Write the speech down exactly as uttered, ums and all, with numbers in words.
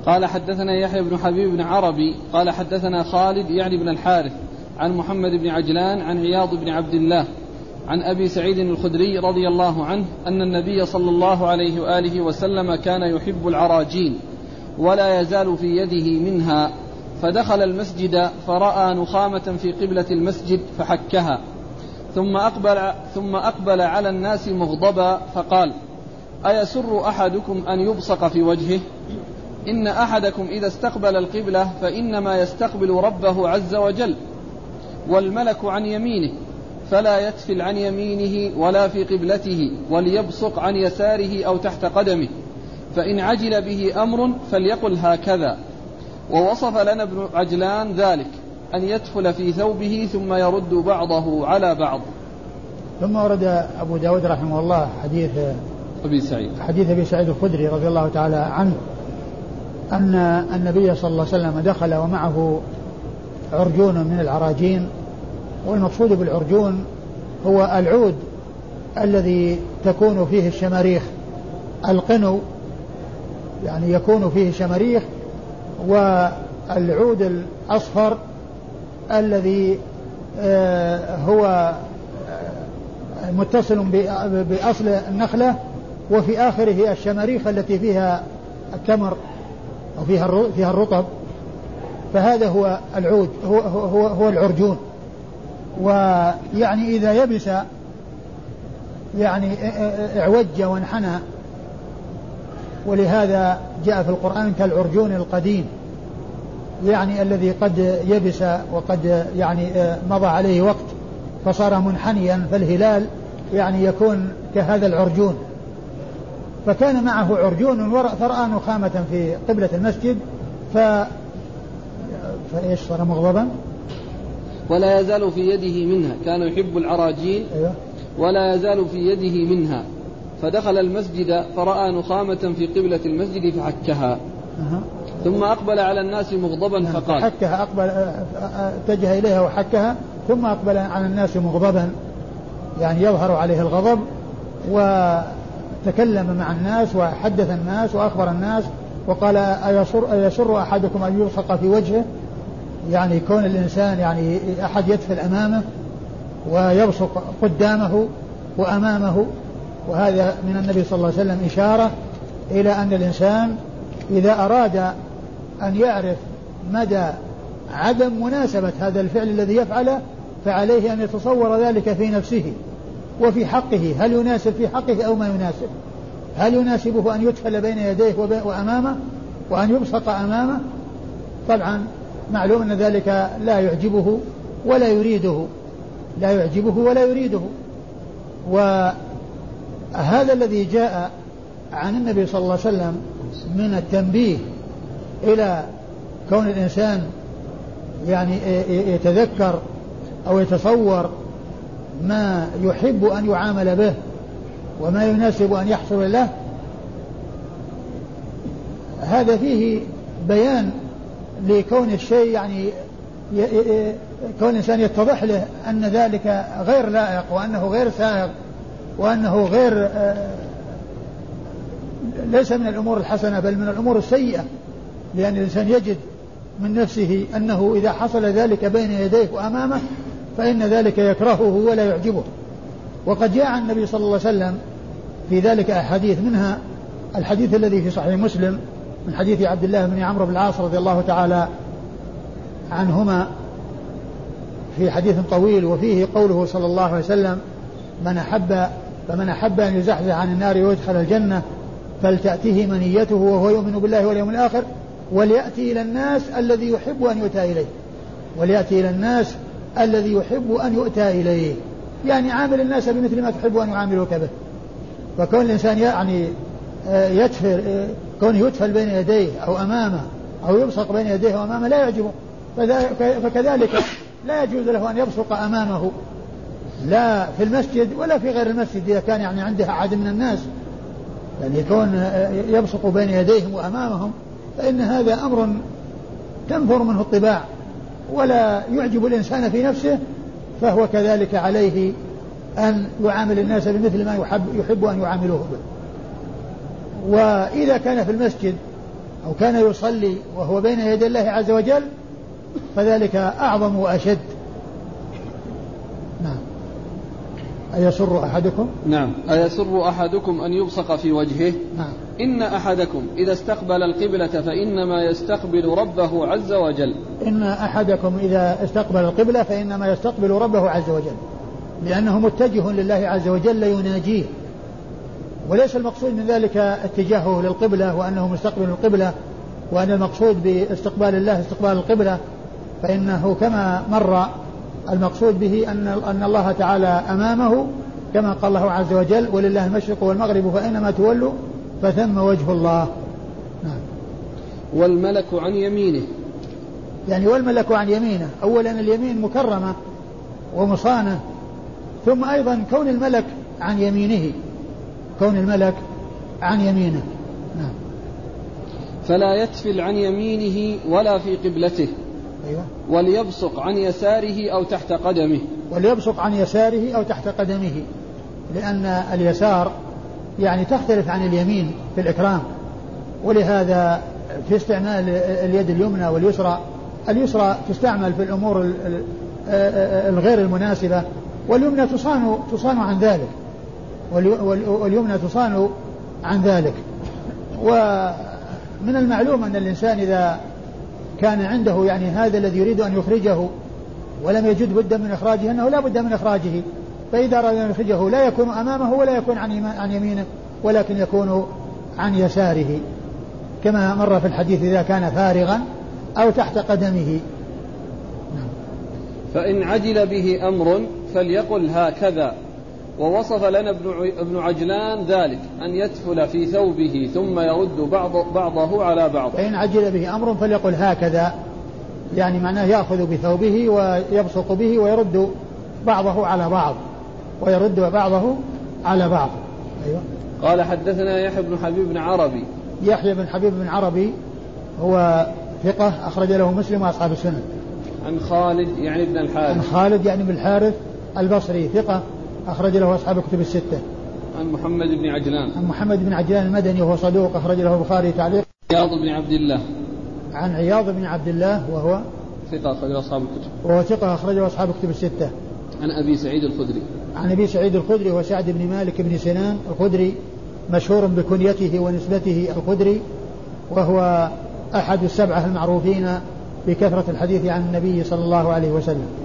قال حدثنا يحيى بن حبيب بن عربي قال حدثنا خالد يعني بن الحارث عن محمد بن عجلان عن عياض بن عبد الله عن أبي سعيد الخدري رضي الله عنه أن النبي صلى الله عليه وآله وسلم كان يحب العراجين ولا يزال في يده منها، فدخل المسجد فرأى نخامة في قبلة المسجد فحكها، ثم أقبل, ثم أقبل على الناس مغضبا فقال: أيسر أحدكم أن يبصق في وجهه؟ إن أحدكم إذا استقبل القبلة فإنما يستقبل ربه عز وجل، والملك عن يمينه، فلا يتفل عن يمينه ولا في قبلته، وليبصق عن يساره أو تحت قدمه، فإن عجل به أمر فليقل هكذا. ووصف لنا ابن عجلان ذلك، أن يدخل في ثوبه ثم يرد بعضه على بعض. ثم ورد أبو داود رحمه الله حديث أبي سعيد حديث أبي سعيد الخدري رضي الله تعالى عنه أن النبي صلى الله عليه وسلم دخل ومعه عرجون من العراجين، والمقصود بالعرجون هو العود الذي تكون فيه الشماريخ، القنو يعني يكون فيه شماريخ، والعود الأصفر الذي هو متصل بأصل النخلة وفي آخره الشماريخ التي فيها التمر أو فيها فيها الرطب، فهذا هو العود، هو هو هو العرجون. ويعني إذا يبس يعني اعوج وانحنى، ولهذا جاء في القرآن كالعرجون القديم، يعني الذي قد يبس وقد يعني مضى عليه وقت فصار منحنيا، فالهلال يعني يكون كهذا العرجون. فكان معه عرجون فرأى نخامة في قبلة المسجد ف... فإيش صار مغضبا. ولا يزال في يده منها، كان يحب العراجين. أيوة. ولا يزال في يده منها، فدخل المسجد فرأى نخامة في قبلة المسجد فحكها. أه. ثم أقبل على الناس مغضبا فقال حكها، أقبل اتجه إليها وحكها، ثم أقبل على الناس مغضبا يعني يظهر عليه الغضب، وتكلم مع الناس وحدث الناس وأخبر الناس وقال: أيسر, أيسر أحدكم أن يبصق في وجهه؟ يعني كون الإنسان يعني أحد يدخل أمامه ويبصق قدامه وأمامه، وهذا من النبي صلى الله عليه وسلم إشارة إلى أن الإنسان إذا أراد أن يعرف مدى عدم مناسبة هذا الفعل الذي يفعله فعليه أن يتصور ذلك في نفسه وفي حقه، هل يناسب في حقه أو ما يناسب، هل يناسبه أن يدخل بين يديه وأمامه وأن يبصق أمامه؟ طبعا معلوم أن ذلك لا يعجبه ولا يريده، لا يعجبه ولا يريده. وهذا الذي جاء عن النبي صلى الله عليه وسلم من التنبيه إلى كون الإنسان يعني يتذكر أو يتصور ما يحب أن يعامل به وما يناسب أن يحصل له، هذا فيه بيان لكون الشيء يعني كون الإنسان يتضح له أن ذلك غير لائق وأنه غير سائق وأنه غير ليس من الأمور الحسنة بل من الأمور السيئة، لأن الإنسان يجد من نفسه أنه إذا حصل ذلك بين يديه وأمامه فإن ذلك يكرهه ولا يعجبه. وقد جاء عن النبي صلى الله عليه وسلم في ذلك أحاديث، منها الحديث الذي في صحيح مسلم من حديث عبد الله بن عمرو بن العاص رضي الله تعالى عنهما في حديث طويل، وفيه قوله صلى الله عليه وسلم: من أحب فمن أحب أن يزحزح عن النار ويدخل الجنة فلتأتيه منيته وهو يؤمن بالله واليوم الآخر وليأتي إلى الناس الذي يحب أن يؤتى إليه، وليأتي إلى الناس الذي يحب أن يؤتى إليه، يعني عامل الناس بمثل ما تحب أن يعاملوك به. فكون الإنسان يعني يدفل كونه يدفل بين يديه أو أمامه أو يبصق بين يديه وأمامه لا يعجبه، فكذلك لا يجوز له أن يبصق أمامه لا في المسجد ولا في غير المسجد إذا كان يعني عنده أحد من الناس، يعني يكون يبصق بين يديهم وأمامهم فإن هذا أمر تنفر منه الطباع ولا يعجب الإنسان في نفسه، فهو كذلك عليه أن يعامل الناس بمثل ما يحب, يحب أن يعاملوه به. وإذا كان في المسجد أو كان يصلي وهو بين يدي الله عز وجل فذلك أعظم وأشد. نعم. أيسر أحدكم نعم أيسر أحدكم أن يبصق في وجهه. نعم. إن أحدكم إذا استقبل القبلة فإنما يستقبل ربه عز وجل. إن أحدكم إذا استقبل القبلة فإنما يستقبل ربه عز وجل، لأنه متجه لله عز وجل يناجيه، وليس المقصود من ذلك اتجاهه للقبلة وأنه مستقبل القبلة، وأن المقصود باستقبال الله استقبال القبلة، فإنه كما مر المقصود به أن أن الله تعالى أمامه كما قال الله عز وجل ولله المشرق والمغرب فإنما تولوا فثم وجه الله. نعم. والملك عن يمينه، يعني والملك عن يمينه، أولا اليمين مكرمة ومصانة، ثم أيضا كون الملك عن يمينه، كون الملك عن يمينه. نعم. فلا يتفل عن يمينه ولا في قبلته. أيوة. وليبصق عن يساره أو تحت قدمه. وليبصق عن يساره أو تحت قدمه، لأن اليسار يعني تختلف عن اليمين في الإكرام، ولهذا في استعمال اليد اليمنى واليسرى، اليسرى تستعمل في الأمور الغير المناسبة، واليمنى تصان تصان عن ذلك، واليمنى تصان عن ذلك. ومن المعلوم أن الإنسان إذا كان عنده يعني هذا الذي يريد أن يخرجه ولم يجد بدا من إخراجه أنه لا بد من إخراجه، فإذا أراد أن يخرجه لا يكون أمامه ولا يكون عن يمينه ولكن يكون عن يساره، كما مر في الحديث إذا كان فارغا أو تحت قدمه. فإن عجل به أمر فليقل هكذا. ووصف لنا ابن عجلان ذلك أن يتفل في ثوبه ثم يرد بعض بعضه على بعض. فإن عجل به أمر فليقل هكذا، يعني معناه يأخذ بثوبه ويبصق به ويرد بعضه على بعض ويرد بعضه على بعض. أيوة. قال حدثنا يحيى بن حبيب بن عربي. يحيى بن حبيب بن عربي هو ثقة أخرج له مسلم وأصحاب السنن. عن خالد يعني بن الحارث. عن خالد يعني بن الحارث البصري ثقة أخرج له أصحاب الكتب الستة. عن محمد بن عجلان. عن محمد بن عجلان المدني وهو صدوق أخرج له البخاري تعليق. عياض بن عبد الله. عن عياض بن عبد الله وهو ثقة أخرجه أصحاب الكتب. وهو ثقة أخرجه أصحاب الكتب الستة. عن أبي سعيد الخدري. عن أبي سعيد الخدري وسعد بن مالك بن سنان الخدري، مشهور بكنيته ونسبته الخدري، وهو أحد السبعة المعروفين بكثرة الحديث عن النبي صلى الله عليه وسلم.